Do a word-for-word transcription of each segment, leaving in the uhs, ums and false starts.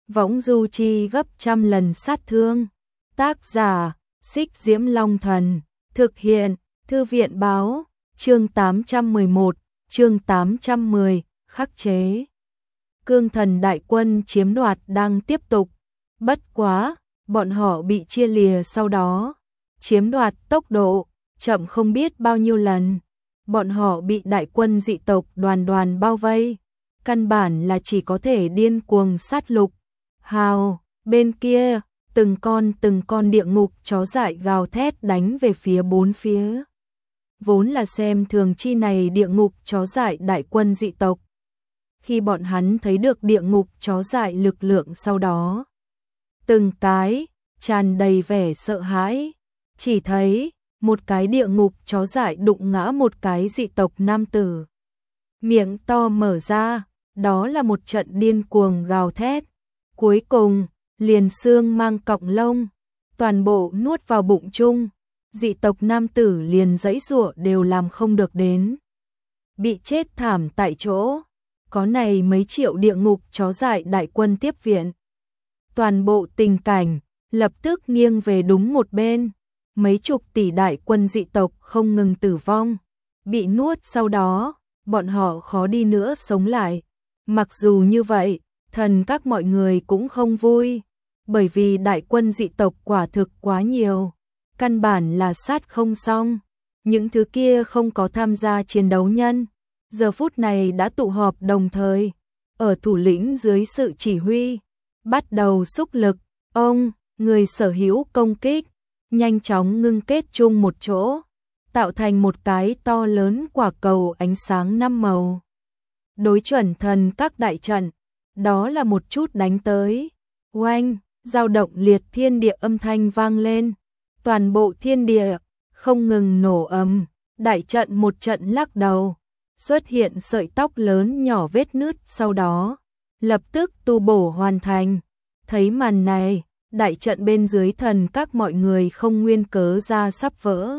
võng du chi gấp trăm lần sát thương. Tác giả, Xích Diễm Long Thần, thực hiện, Thư viện báo, chương tám trăm mười một, chương tám trăm mười, khắc chế. Cương thần đại quân chiếm đoạt đang tiếp tục, bất quá, bọn họ bị chia lìa sau đó. Chiếm đoạt tốc độ, chậm không biết bao nhiêu lần. Bọn họ bị đại quân dị tộc đoàn đoàn bao vây. Căn bản là chỉ có thể điên cuồng sát lục. Hào, bên kia, từng con từng con địa ngục chó dại gào thét đánh về phía bốn phía. Vốn là xem thường chi này địa ngục chó dại đại quân dị tộc. Khi bọn hắn thấy được địa ngục chó dại lực lượng sau đó, từng cái tràn đầy vẻ sợ hãi, chỉ thấy một cái địa ngục chó dại đụng ngã một cái dị tộc nam tử. Miệng to mở ra, đó là một trận điên cuồng gào thét. Cuối cùng, liền xương mang cọng lông, toàn bộ nuốt vào bụng chung. Dị tộc nam tử liền giãy giụa đều làm không được đến. Bị chết thảm tại chỗ. Có này mấy triệu địa ngục chó dại đại quân tiếp viện. Toàn bộ tình cảnh lập tức nghiêng về đúng một bên. Mấy chục tỷ đại quân dị tộc không ngừng tử vong, bị nuốt sau đó, bọn họ khó đi nữa sống lại. Mặc dù như vậy, thần các mọi người cũng không vui, bởi vì đại quân dị tộc quả thực quá nhiều, căn bản là sát không xong. Những thứ kia không có tham gia chiến đấu nhân, giờ phút này đã tụ họp đồng thời, ở thủ lĩnh dưới sự chỉ huy, bắt đầu xúc lực, ông, người sở hữu công kích, nhanh chóng ngưng kết chung một chỗ, tạo thành một cái to lớn quả cầu ánh sáng năm màu. Đối chuẩn thần các đại trận, đó là một chút đánh tới, oanh, dao động liệt thiên địa âm thanh vang lên, toàn bộ thiên địa không ngừng nổ ầm, đại trận một trận lắc đầu, xuất hiện sợi tóc lớn nhỏ vết nứt sau đó, lập tức tu bổ hoàn thành. Thấy màn này, đại trận bên dưới thần các mọi người không nguyên cớ ra sắp vỡ.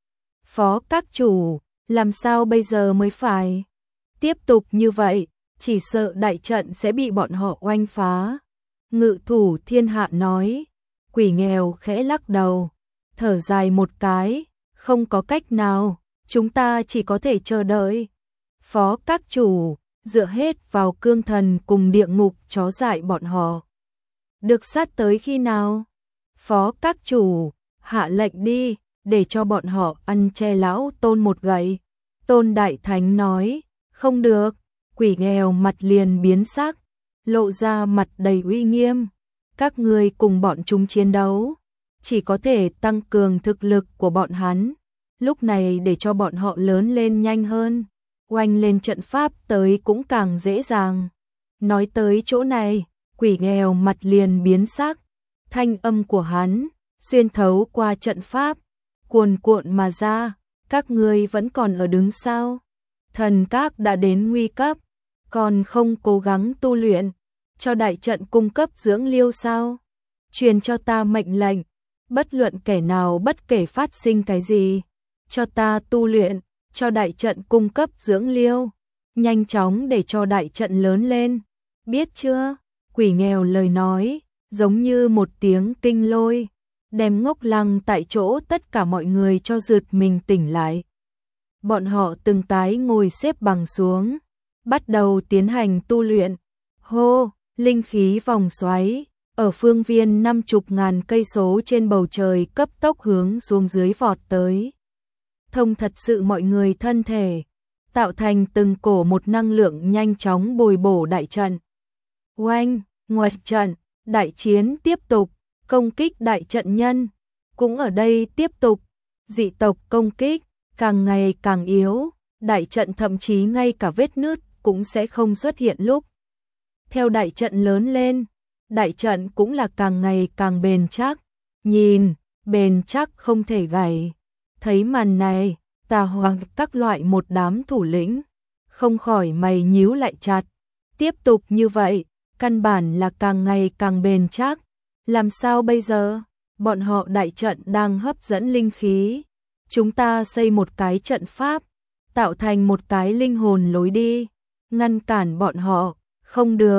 Phó các chủ, làm sao bây giờ mới phải? Tiếp tục như vậy, chỉ sợ đại trận sẽ bị bọn họ oanh phá. Ngự thủ thiên hạ nói, quỷ nghèo khẽ lắc đầu, thở dài một cái, không có cách nào, chúng ta chỉ có thể chờ đợi. Phó các chủ, dựa hết vào cương thần cùng địa ngục chó dại bọn họ. Được sát tới khi nào? Phó các chủ, hạ lệnh đi, để cho bọn họ ăn che lão Tôn một gậy. Tôn Đại Thánh nói, không được, quỷ nghèo mặt liền biến sắc, lộ ra mặt đầy uy nghiêm. Các ngươi cùng bọn chúng chiến đấu, chỉ có thể tăng cường thực lực của bọn hắn. Lúc này để cho bọn họ lớn lên nhanh hơn, oanh lên trận pháp tới cũng càng dễ dàng. Nói tới chỗ này, quỷ nghèo mặt liền biến sắc, thanh âm của hắn xuyên thấu qua trận pháp, cuồn cuộn mà ra, các ngươi vẫn còn ở đứng sao? Thần các đã đến nguy cấp, còn không cố gắng tu luyện, cho đại trận cung cấp dưỡng liêu sao? Truyền cho ta mệnh lệnh, bất luận kẻ nào bất kể phát sinh cái gì, cho ta tu luyện, cho đại trận cung cấp dưỡng liêu, nhanh chóng để cho đại trận lớn lên, biết chưa? Quỷ nghèo lời nói, giống như một tiếng kinh lôi, đem ngốc lăng tại chỗ tất cả mọi người cho giật mình tỉnh lại. Bọn họ từng tái ngồi xếp bằng xuống, bắt đầu tiến hành tu luyện. Hô, linh khí vòng xoáy, ở phương viên năm chục ngàn cây số trên bầu trời cấp tốc hướng xuống dưới vọt tới. Thông thật sự mọi người thân thể, tạo thành từng cổ một năng lượng nhanh chóng bồi bổ đại trận. Oanh, ngoạch trận, đại chiến tiếp tục, công kích đại trận nhân, cũng ở đây tiếp tục, dị tộc công kích, càng ngày càng yếu, đại trận thậm chí ngay cả vết nứt cũng sẽ không xuất hiện lúc. Theo đại trận lớn lên, đại trận cũng là càng ngày càng bền chắc, nhìn, bền chắc không thể gãy. Thấy màn này, Tà Hoàng các loại một đám thủ lĩnh, không khỏi mày nhíu lại chặt, tiếp tục như vậy, căn bản là càng ngày càng bền chắc, làm sao bây giờ? Bọn họ đại trận đang hấp dẫn linh khí, chúng ta xây một cái trận pháp, tạo thành một cái linh hồn lối đi, ngăn cản bọn họ, không được,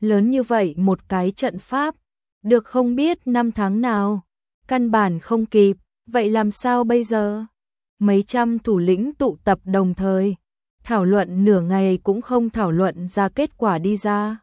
lớn như vậy một cái trận pháp, được không biết năm tháng nào, căn bản không kịp, vậy làm sao bây giờ? Mấy trăm thủ lĩnh tụ tập đồng thời, thảo luận nửa ngày cũng không thảo luận ra kết quả đi ra.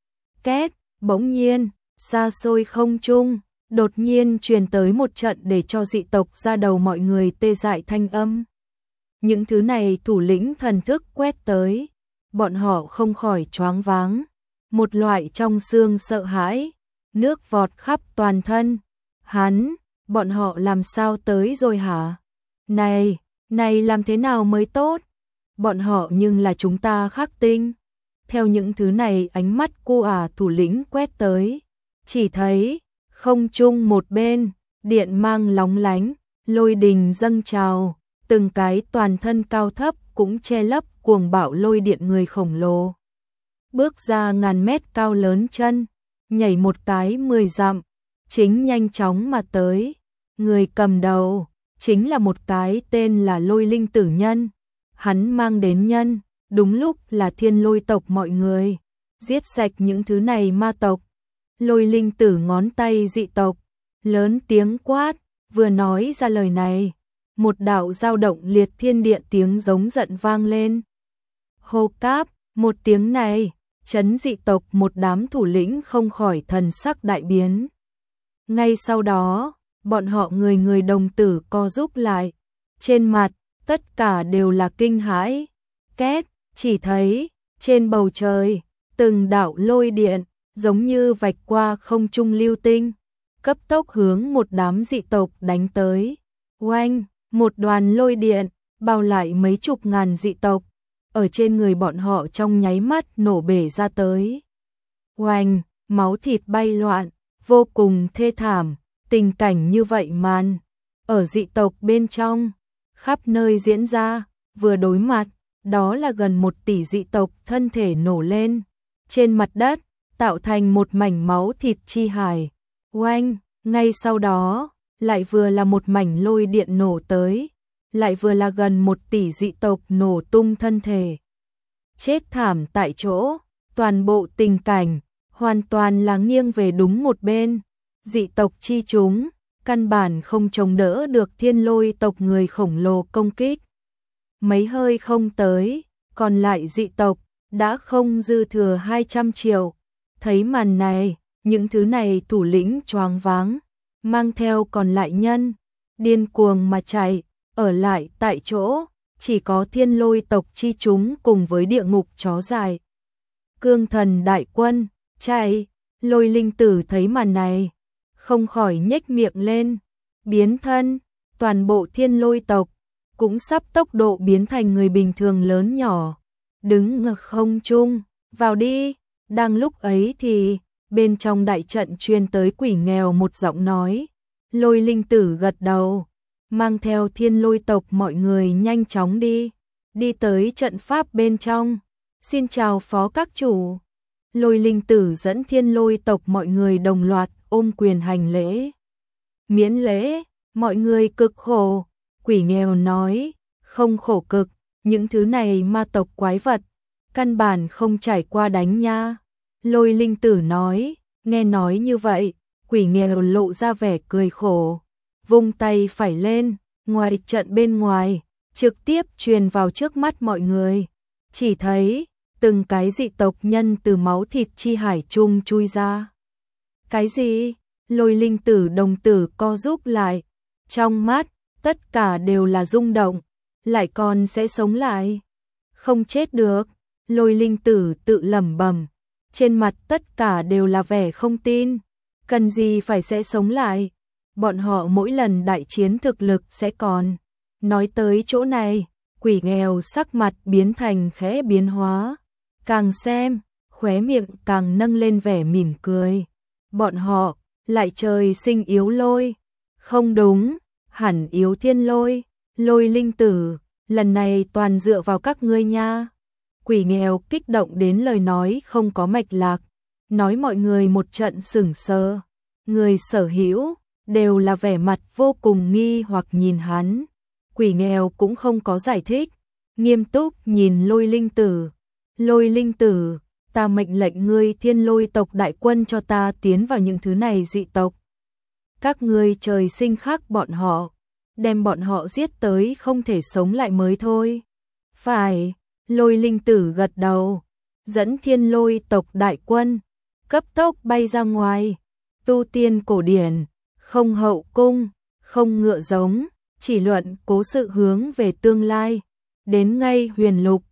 Két, bỗng nhiên, xa xôi không trung, đột nhiên truyền tới một trận để cho dị tộc ra đầu mọi người tê dại thanh âm. Những thứ này thủ lĩnh thần thức quét tới, bọn họ không khỏi choáng váng, một loại trong xương sợ hãi, nước vọt khắp toàn thân. Hắn, bọn họ làm sao tới rồi hả? Này, này làm thế nào mới tốt? Bọn họ nhưng là chúng ta khắc tinh. Theo những thứ này ánh mắt cô ả thủ lĩnh quét tới, chỉ thấy không trung một bên, điện mang lóng lánh, lôi đình dâng trào, từng cái toàn thân cao thấp cũng che lấp cuồng bạo lôi điện người khổng lồ. Bước ra ngàn mét cao lớn chân, nhảy một cái mười dặm, chính nhanh chóng mà tới. Người cầm đầu chính là một cái tên là Lôi Linh Tử nhân. Hắn mang đến nhân, đúng lúc là Thiên Lôi tộc mọi người, giết sạch những thứ này ma tộc. Lôi Linh Tử ngón tay dị tộc, lớn tiếng quát, vừa nói ra lời này, một đạo dao động liệt thiên địa tiếng giống giận vang lên. Hô cáp, một tiếng này, chấn dị tộc một đám thủ lĩnh không khỏi thần sắc đại biến. Ngay sau đó, bọn họ người người đồng tử co rúm lại, trên mặt, tất cả đều là kinh hãi. Két, chỉ thấy, trên bầu trời, từng đạo lôi điện, giống như vạch qua không trung lưu tinh, cấp tốc hướng một đám dị tộc đánh tới. Oanh, một đoàn lôi điện, bao lại mấy chục ngàn dị tộc, ở trên người bọn họ trong nháy mắt nổ bể ra tới. Oanh, máu thịt bay loạn, vô cùng thê thảm, tình cảnh như vậy màn, ở dị tộc bên trong, khắp nơi diễn ra, vừa đối mặt, đó là gần một tỷ dị tộc thân thể nổ lên, trên mặt đất, tạo thành một mảnh máu thịt chi hải. Oanh, ngay sau đó, lại vừa là một mảnh lôi điện nổ tới, lại vừa là gần một tỷ dị tộc nổ tung thân thể. Chết thảm tại chỗ, toàn bộ tình cảnh, hoàn toàn là nghiêng về đúng một bên. Dị tộc chi chúng, căn bản không chống đỡ được Thiên Lôi tộc người khổng lồ công kích. Mấy hơi không tới, còn lại dị tộc, đã không dư thừa hai trăm triệu. Thấy màn này, những thứ này thủ lĩnh choáng váng, mang theo còn lại nhân, điên cuồng mà chạy, ở lại tại chỗ, chỉ có Thiên Lôi tộc chi chúng cùng với địa ngục chó dài. Cương thần đại quân, chạy, Lôi Linh Tử thấy màn này, không khỏi nhếch miệng lên, biến thân, toàn bộ Thiên Lôi tộc, cũng sắp tốc độ biến thành người bình thường lớn nhỏ, đứng ngược không trung, vào đi. Đang lúc ấy thì, bên trong đại trận truyền tới Quỷ Nghèo một giọng nói. Lôi Linh Tử gật đầu, mang theo Thiên Lôi tộc mọi người nhanh chóng đi, đi tới trận pháp bên trong. Xin chào phó các chủ. Lôi Linh Tử dẫn Thiên Lôi tộc mọi người đồng loạt ôm quyền hành lễ. Miễn lễ, mọi người cực khổ. Quỷ Nghèo nói, không khổ cực, những thứ này ma tộc quái vật, căn bản không trải qua đánh nha. Lôi Linh Tử nói, nghe nói như vậy, Quỷ Nghèo lộ ra vẻ cười khổ, vung tay phải lên, ngoài trận bên ngoài, trực tiếp truyền vào trước mắt mọi người. Chỉ thấy, từng cái dị tộc nhân từ máu thịt chi hải chung chui ra. Cái gì? Lôi Linh Tử đồng tử co rúm lại, trong mắt, tất cả đều là rung động, lại còn sẽ sống lại. Không chết được, Lôi Linh Tử tự lẩm bẩm, trên mặt tất cả đều là vẻ không tin, cần gì phải sẽ sống lại, bọn họ mỗi lần đại chiến thực lực sẽ còn. Nói tới chỗ này, Quỷ Nghèo sắc mặt biến thành khẽ biến hóa, càng xem, khóe miệng càng nâng lên vẻ mỉm cười. Bọn họ, lại trời sinh yếu lôi, không đúng, hẳn yếu Thiên Lôi. Lôi Linh Tử, lần này toàn dựa vào các ngươi nha. Quỷ Nghèo kích động đến lời nói không có mạch lạc, nói mọi người một trận sững sờ. Người sở hữu đều là vẻ mặt vô cùng nghi hoặc nhìn hắn. Quỷ Nghèo cũng không có giải thích, nghiêm túc nhìn Lôi Linh Tử. Lôi Linh Tử, ta mệnh lệnh ngươi Thiên Lôi tộc đại quân cho ta tiến vào những thứ này dị tộc. Các ngươi trời sinh khắc bọn họ, đem bọn họ giết tới không thể sống lại mới thôi. Phải, Lôi linh tử gật đầu, dẫn Thiên Lôi tộc đại quân, cấp tốc bay ra ngoài. Tu tiên cổ điển, không hậu cung, không ngựa giống, chỉ luận cố sự hướng về tương lai. Đến ngay huyền lục,